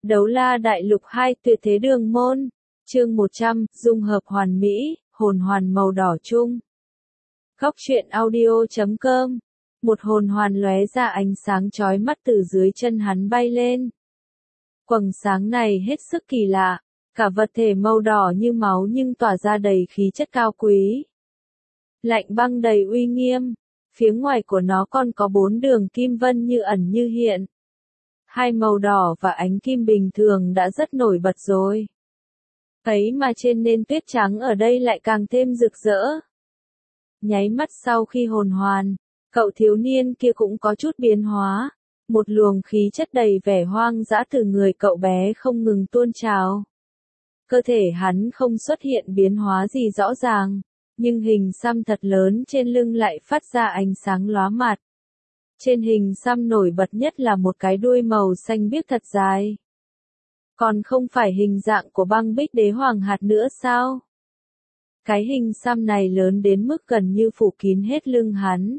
Đấu La Đại Lục 2 Tuyệt Thế Đường Môn, chương 100, dung hợp hoàn mỹ, hồn hoàn màu đỏ chung. Góc truyện audio.com. Một hồn hoàn lóe ra ánh sáng chói mắt từ dưới chân hắn bay lên. Quầng sáng này hết sức kỳ lạ, cả vật thể màu đỏ như máu nhưng tỏa ra đầy khí chất cao quý. Lạnh băng đầy uy nghiêm, phía ngoài của nó còn có 4 đường kim vân như ẩn như hiện. Hai màu đỏ và ánh kim bình thường đã rất nổi bật rồi. Ấy mà trên nền tuyết trắng ở đây lại càng thêm rực rỡ. Nháy mắt sau khi hồn hoàn, cậu thiếu niên kia cũng có chút biến hóa. Một luồng khí chất đầy vẻ hoang dã từ người cậu bé không ngừng tuôn trào. Cơ thể hắn không xuất hiện biến hóa gì rõ ràng, nhưng hình xăm thật lớn trên lưng lại phát ra ánh sáng lóa mặt. Trên hình xăm nổi bật nhất là một cái đuôi màu xanh biếc thật dài. Còn không phải hình dạng của băng bích đế hoàng hạt nữa sao? Cái hình xăm này lớn đến mức gần như phủ kín hết lưng hắn.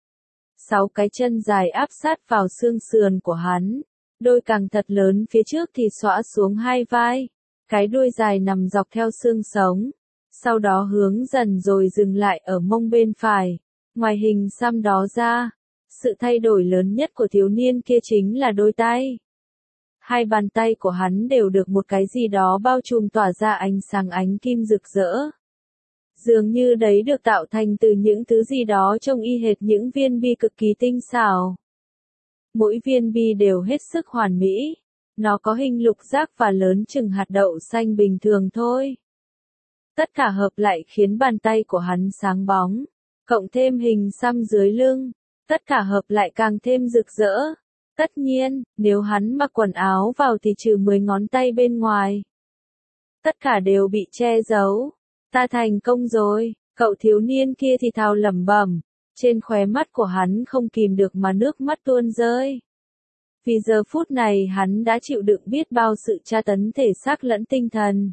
6 cái chân dài áp sát vào xương sườn của hắn, đôi càng thật lớn phía trước thì xõa xuống hai vai, cái đuôi dài nằm dọc theo xương sống, sau đó hướng dần rồi dừng lại ở mông bên phải. Ngoài hình xăm đó ra, sự thay đổi lớn nhất của thiếu niên kia chính là đôi tay. Hai bàn tay của hắn đều được một cái gì đó bao trùm tỏa ra ánh sáng ánh kim rực rỡ. Dường như đấy được tạo thành từ những thứ gì đó trông y hệt những viên bi cực kỳ tinh xảo. Mỗi viên bi đều hết sức hoàn mỹ. Nó có hình lục giác và lớn chừng hạt đậu xanh bình thường thôi. Tất cả hợp lại khiến bàn tay của hắn sáng bóng. Cộng thêm hình xăm dưới lưng, tất cả hợp lại càng thêm rực rỡ. Tất nhiên, nếu hắn mặc quần áo vào thì trừ 10 ngón tay bên ngoài. Tất cả đều bị che giấu. Ta thành công rồi, cậu thiếu niên kia thì thào lẩm bẩm, trên khóe mắt của hắn không kìm được mà nước mắt tuôn rơi. Vì giờ phút này hắn đã chịu đựng biết bao sự tra tấn thể xác lẫn tinh thần.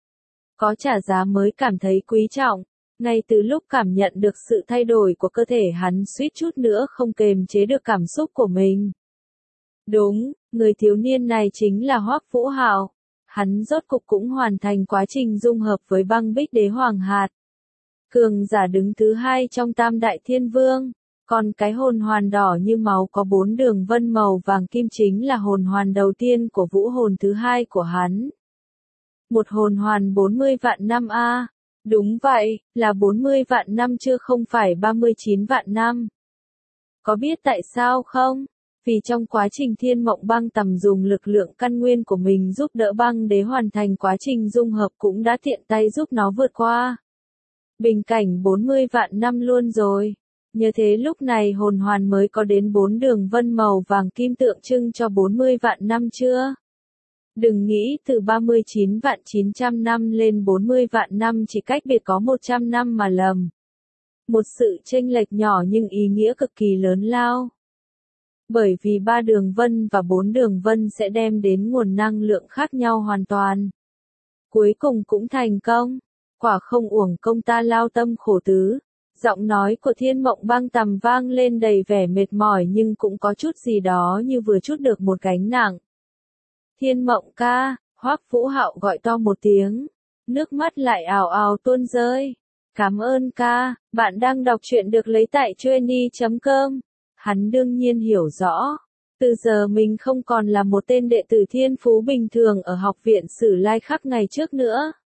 Có trả giá mới cảm thấy quý trọng, ngay từ lúc cảm nhận được sự thay đổi của cơ thể hắn suýt chút nữa không kềm chế được cảm xúc của mình. Đúng, người thiếu niên này chính là Hoắc Vũ Hạo. Hắn rốt cục cũng hoàn thành quá trình dung hợp với băng bích đế hoàng hạt. Cường giả đứng thứ 2 trong Tam Đại Thiên Vương, còn cái hồn hoàn đỏ như máu có 4 đường vân màu vàng kim chính là hồn hoàn đầu tiên của vũ hồn thứ 2 của hắn. Một hồn hoàn 40 vạn năm a. Đúng vậy, là 40 vạn năm chứ không phải 39 vạn năm. Có biết tại sao không? Vì trong quá trình Thiên Mộng Băng Tầm dùng lực lượng căn nguyên của mình giúp đỡ băng đế hoàn thành quá trình dung hợp cũng đã tiện tay giúp nó vượt qua bình cảnh 40 vạn năm luôn rồi. Như thế lúc này hồn hoàn mới có đến 4 đường vân màu vàng kim tượng trưng cho 40 vạn năm chưa? Đừng nghĩ từ 39 vạn 900 năm lên 40 vạn năm chỉ cách biệt có 100 năm mà lầm. Một sự chênh lệch nhỏ nhưng ý nghĩa cực kỳ lớn lao. Bởi vì 3 đường vân và 4 đường vân sẽ đem đến nguồn năng lượng khác nhau hoàn toàn. Cuối cùng cũng thành công. Quả không uổng công ta lao tâm khổ tứ. Giọng nói của Thiên Mộng Băng Tầm vang lên đầy vẻ mệt mỏi nhưng cũng có chút gì đó như vừa trút được một gánh nặng. Thiên Mộng ca, Hoắc Vũ Hạo gọi to một tiếng. Nước mắt lại ào ào tuôn rơi. Cảm ơn ca, bạn đang đọc truyện được lấy tại Joenie.com. Hắn đương nhiên hiểu rõ. Từ giờ mình không còn là một tên đệ tử thiên phú bình thường ở học viện Sử Lai Khắc ngày trước nữa.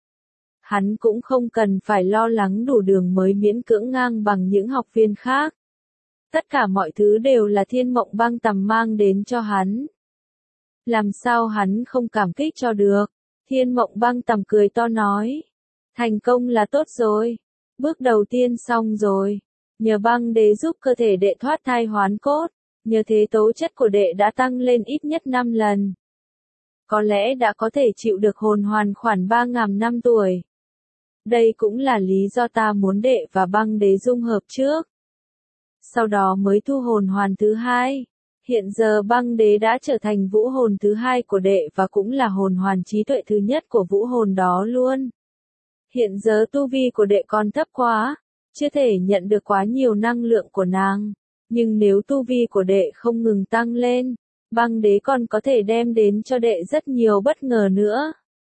Hắn cũng không cần phải lo lắng đủ đường mới miễn cưỡng ngang bằng những học viên khác. Tất cả mọi thứ đều là Thiên Mộng Băng Tầm mang đến cho hắn. Làm sao hắn không cảm kích cho được? Thiên Mộng Băng Tầm cười to nói. Thành công là tốt rồi. Bước đầu tiên xong rồi. Nhờ băng đế giúp cơ thể đệ thoát thai hoán cốt, nhờ thế tố chất của đệ đã tăng lên ít nhất 5 lần. Có lẽ đã có thể chịu được hồn hoàn khoảng 3.000 năm tuổi. Đây cũng là lý do ta muốn đệ và băng đế dung hợp trước. Sau đó mới thu hồn hoàn thứ 2. Hiện giờ băng đế đã trở thành vũ hồn thứ 2 của đệ và cũng là hồn hoàn trí tuệ thứ nhất của vũ hồn đó luôn. Hiện giờ tu vi của đệ còn thấp quá. Chưa thể nhận được quá nhiều năng lượng của nàng, nhưng nếu tu vi của đệ không ngừng tăng lên, băng đế còn có thể đem đến cho đệ rất nhiều bất ngờ nữa.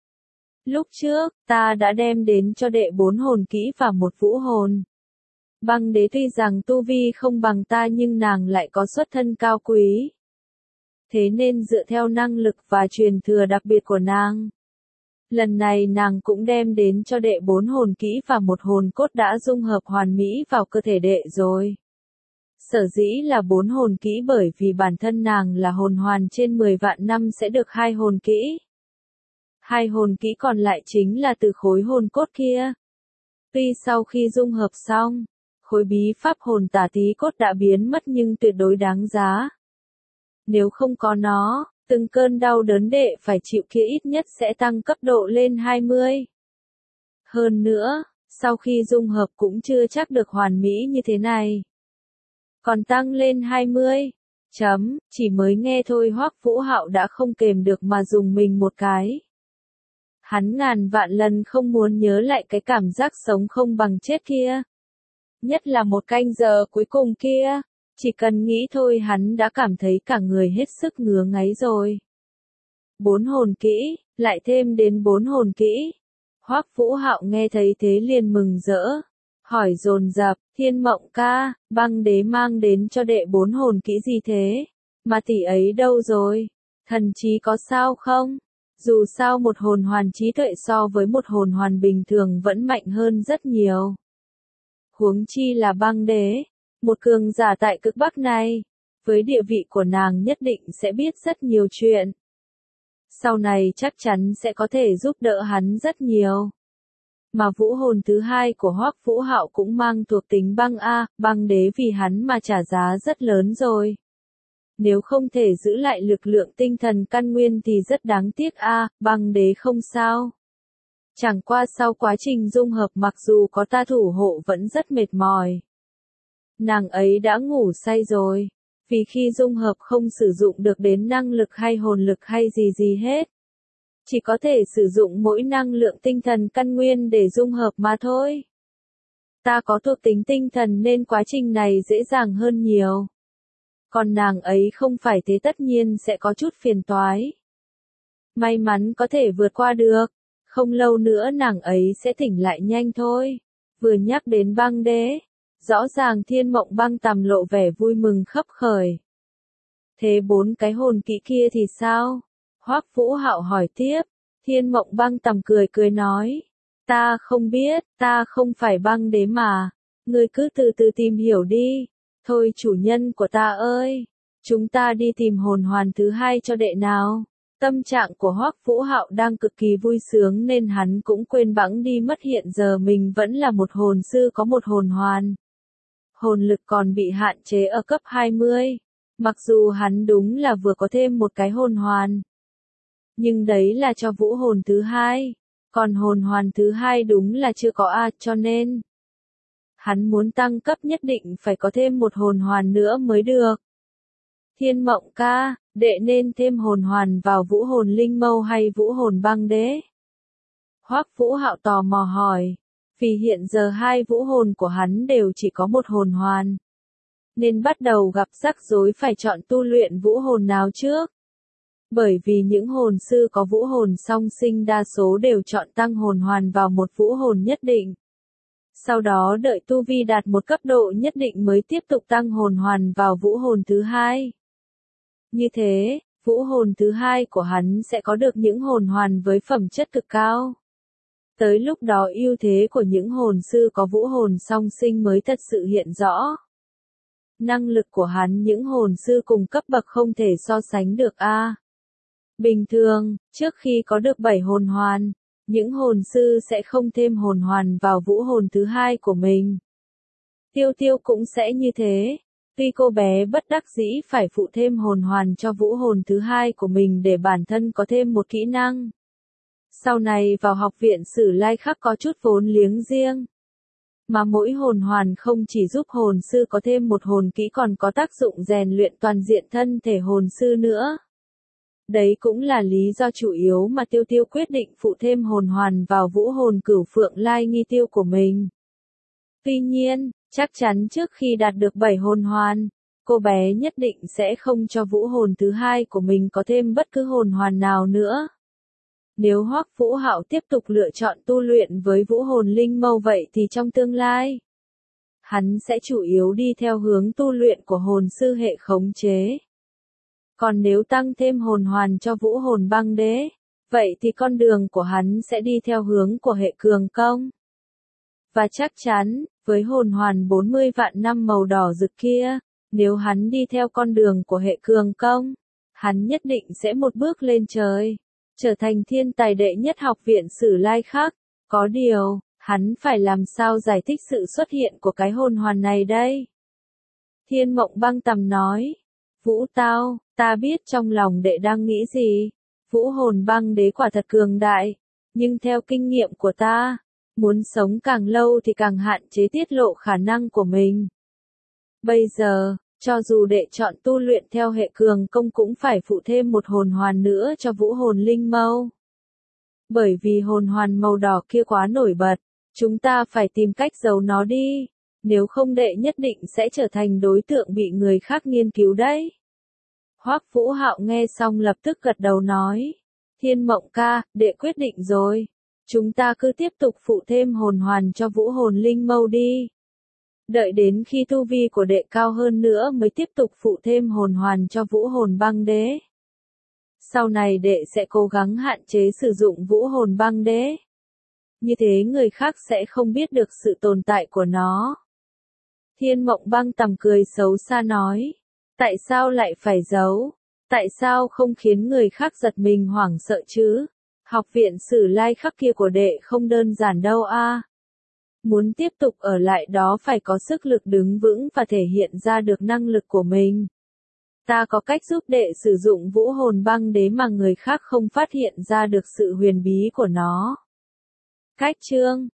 Lúc trước, ta đã đem đến cho đệ 4 hồn kỹ và một vũ hồn. Băng đế tuy rằng tu vi không bằng ta nhưng nàng lại có xuất thân cao quý. Thế nên dựa theo năng lực và truyền thừa đặc biệt của nàng, lần này nàng cũng đem đến cho đệ 4 hồn kỹ và một hồn cốt đã dung hợp hoàn mỹ vào cơ thể đệ rồi. Sở dĩ là 4 hồn kỹ bởi vì bản thân nàng là hồn hoàn trên 10 vạn năm sẽ được 2 hồn kỹ. 2 hồn kỹ còn lại chính là từ khối hồn cốt kia. Tuy sau khi dung hợp xong, khối bí pháp hồn tả tí cốt đã biến mất nhưng tuyệt đối đáng giá. Nếu không có nó, từng cơn đau đớn đệ phải chịu kia ít nhất sẽ tăng cấp độ lên 20. Hơn nữa, sau khi dung hợp cũng chưa chắc được hoàn mỹ như thế này. Còn tăng lên 20. Chỉ mới nghe thôi Hoắc Vũ Hạo đã không kềm được mà dùng mình một cái. Hắn ngàn vạn lần không muốn nhớ lại cái cảm giác sống không bằng chết kia. Nhất là một canh giờ cuối cùng kia. Chỉ cần nghĩ thôi hắn đã cảm thấy cả người hết sức ngứa ngáy rồi. 4 hồn kỹ, lại thêm đến 4 hồn kỹ. Hoắc Vũ Hạo nghe thấy thế liền mừng rỡ. Hỏi dồn dập, Thiên Mộng ca, băng đế mang đến cho đệ 4 hồn kỹ gì thế? Mà tỷ ấy đâu rồi? Thần trí có sao không? Dù sao một hồn hoàn trí tuệ so với một hồn hoàn bình thường vẫn mạnh hơn rất nhiều. Huống chi là băng đế, một cường giả tại cực Bắc này, với địa vị của nàng nhất định sẽ biết rất nhiều chuyện. Sau này chắc chắn sẽ có thể giúp đỡ hắn rất nhiều. Mà vũ hồn thứ hai của Hoắc Vũ Hạo cũng mang thuộc tính băng A, băng đế vì hắn mà trả giá rất lớn rồi. Nếu không thể giữ lại lực lượng tinh thần căn nguyên thì rất đáng tiếc A, băng đế không sao. Chẳng qua sau quá trình dung hợp mặc dù có ta thủ hộ vẫn rất mệt mỏi. Nàng ấy đã ngủ say rồi, vì khi dung hợp không sử dụng được đến năng lực hay hồn lực hay gì hết. Chỉ có thể sử dụng mỗi năng lượng tinh thần căn nguyên để dung hợp mà thôi. Ta có thuộc tính tinh thần nên quá trình này dễ dàng hơn nhiều. Còn nàng ấy không phải thế tất nhiên sẽ có chút phiền toái. May mắn có thể vượt qua được, không lâu nữa nàng ấy sẽ tỉnh lại nhanh thôi. Vừa nhắc đến băng đế, rõ ràng Thiên Mộng Băng Tầm lộ vẻ vui mừng khấp khởi. Thế 4 cái hồn kỹ kia thì sao? Hoắc Vũ Hạo hỏi tiếp. Thiên Mộng Băng Tầm cười nói. Ta không biết, ta không phải băng đế mà. Ngươi cứ từ từ tìm hiểu đi. Thôi chủ nhân của ta ơi, chúng ta đi tìm hồn hoàn thứ hai cho đệ nào. Tâm trạng của Hoắc Vũ Hạo đang cực kỳ vui sướng nên hắn cũng quên bẵng đi mất hiện giờ mình vẫn là một hồn sư có một hồn hoàn. Hồn lực còn bị hạn chế ở cấp 20. Mặc dù hắn đúng là vừa có thêm một cái hồn hoàn. Nhưng đấy là cho vũ hồn thứ hai. Còn hồn hoàn thứ hai đúng là chưa có A cho nên. Hắn muốn tăng cấp nhất định phải có thêm một hồn hoàn nữa mới được. Thiên Mộng ca, đệ nên thêm hồn hoàn vào vũ hồn linh mâu hay vũ hồn băng đế? Hoắc Vũ Hạo tò mò hỏi. Vì hiện giờ hai vũ hồn của hắn đều chỉ có một hồn hoàn. Nên bắt đầu gặp rắc rối phải chọn tu luyện vũ hồn nào trước. Bởi vì những hồn sư có vũ hồn song sinh đa số đều chọn tăng hồn hoàn vào một vũ hồn nhất định. Sau đó đợi tu vi đạt một cấp độ nhất định mới tiếp tục tăng hồn hoàn vào vũ hồn thứ hai. Như thế, vũ hồn thứ hai của hắn sẽ có được những hồn hoàn với phẩm chất cực cao. Tới lúc đó ưu thế của những hồn sư có vũ hồn song sinh mới thật sự hiện rõ. Năng lực của hắn những hồn sư cùng cấp bậc không thể so sánh được A. Bình thường, trước khi có được 7 hồn hoàn, những hồn sư sẽ không thêm hồn hoàn vào vũ hồn thứ hai của mình. Tiêu Tiêu cũng sẽ như thế. Tuy cô bé bất đắc dĩ phải phụ thêm hồn hoàn cho vũ hồn thứ hai của mình để bản thân có thêm một kỹ năng. Sau này vào học viện Sử Lai Khắc có chút vốn liếng riêng. Mà mỗi hồn hoàn không chỉ giúp hồn sư có thêm một hồn kỹ còn có tác dụng rèn luyện toàn diện thân thể hồn sư nữa. Đấy cũng là lý do chủ yếu mà Tiêu Tiêu quyết định phụ thêm hồn hoàn vào vũ hồn Cửu Phượng Lai Nghi Tiêu của mình. Tuy nhiên, chắc chắn trước khi đạt được 7 hồn hoàn, cô bé nhất định sẽ không cho vũ hồn thứ hai của mình có thêm bất cứ hồn hoàn nào nữa. Nếu Hoắc Vũ Hạo tiếp tục lựa chọn tu luyện với vũ hồn linh mâu vậy thì trong tương lai, hắn sẽ chủ yếu đi theo hướng tu luyện của hồn sư hệ khống chế. Còn nếu tăng thêm hồn hoàn cho vũ hồn băng đế, vậy thì con đường của hắn sẽ đi theo hướng của hệ cường công. Và chắc chắn, với hồn hoàn 40 vạn năm màu đỏ rực kia, nếu hắn đi theo con đường của hệ cường công, hắn nhất định sẽ một bước lên trời, trở thành thiên tài đệ nhất học viện Sử Lai Khắc. Có điều, hắn phải làm sao giải thích sự xuất hiện của cái hồn hoàn này đây? Thiên Mộng Băng Tầm nói, Vũ Tao, ta biết trong lòng đệ đang nghĩ gì. Vũ hồn băng đế quả thật cường đại, nhưng theo kinh nghiệm của ta, muốn sống càng lâu thì càng hạn chế tiết lộ khả năng của mình. Bây giờ, cho dù đệ chọn tu luyện theo hệ cường công cũng phải phụ thêm một hồn hoàn nữa cho vũ hồn linh mâu. Bởi vì hồn hoàn màu đỏ kia quá nổi bật, chúng ta phải tìm cách giấu nó đi, nếu không đệ nhất định sẽ trở thành đối tượng bị người khác nghiên cứu đấy. Hoắc Vũ Hạo nghe xong lập tức gật đầu nói, Thiên Mộng ca, đệ quyết định rồi. Chúng ta cứ tiếp tục phụ thêm hồn hoàn cho vũ hồn linh mâu đi. Đợi đến khi tu vi của đệ cao hơn nữa mới tiếp tục phụ thêm hồn hoàn cho vũ hồn băng đế. Sau này đệ sẽ cố gắng hạn chế sử dụng vũ hồn băng đế. Như thế người khác sẽ không biết được sự tồn tại của nó. Thiên Mộng Băng Tầm cười xấu xa nói, tại sao lại phải giấu? Tại sao không khiến người khác giật mình hoảng sợ chứ? Học viện Sử Lai Khắc kia của đệ không đơn giản đâu a. Muốn tiếp tục ở lại đó phải có sức lực đứng vững và thể hiện ra được năng lực của mình. Ta có cách giúp đệ sử dụng vũ hồn băng đế mà người khác không phát hiện ra được sự huyền bí của nó. Cách chương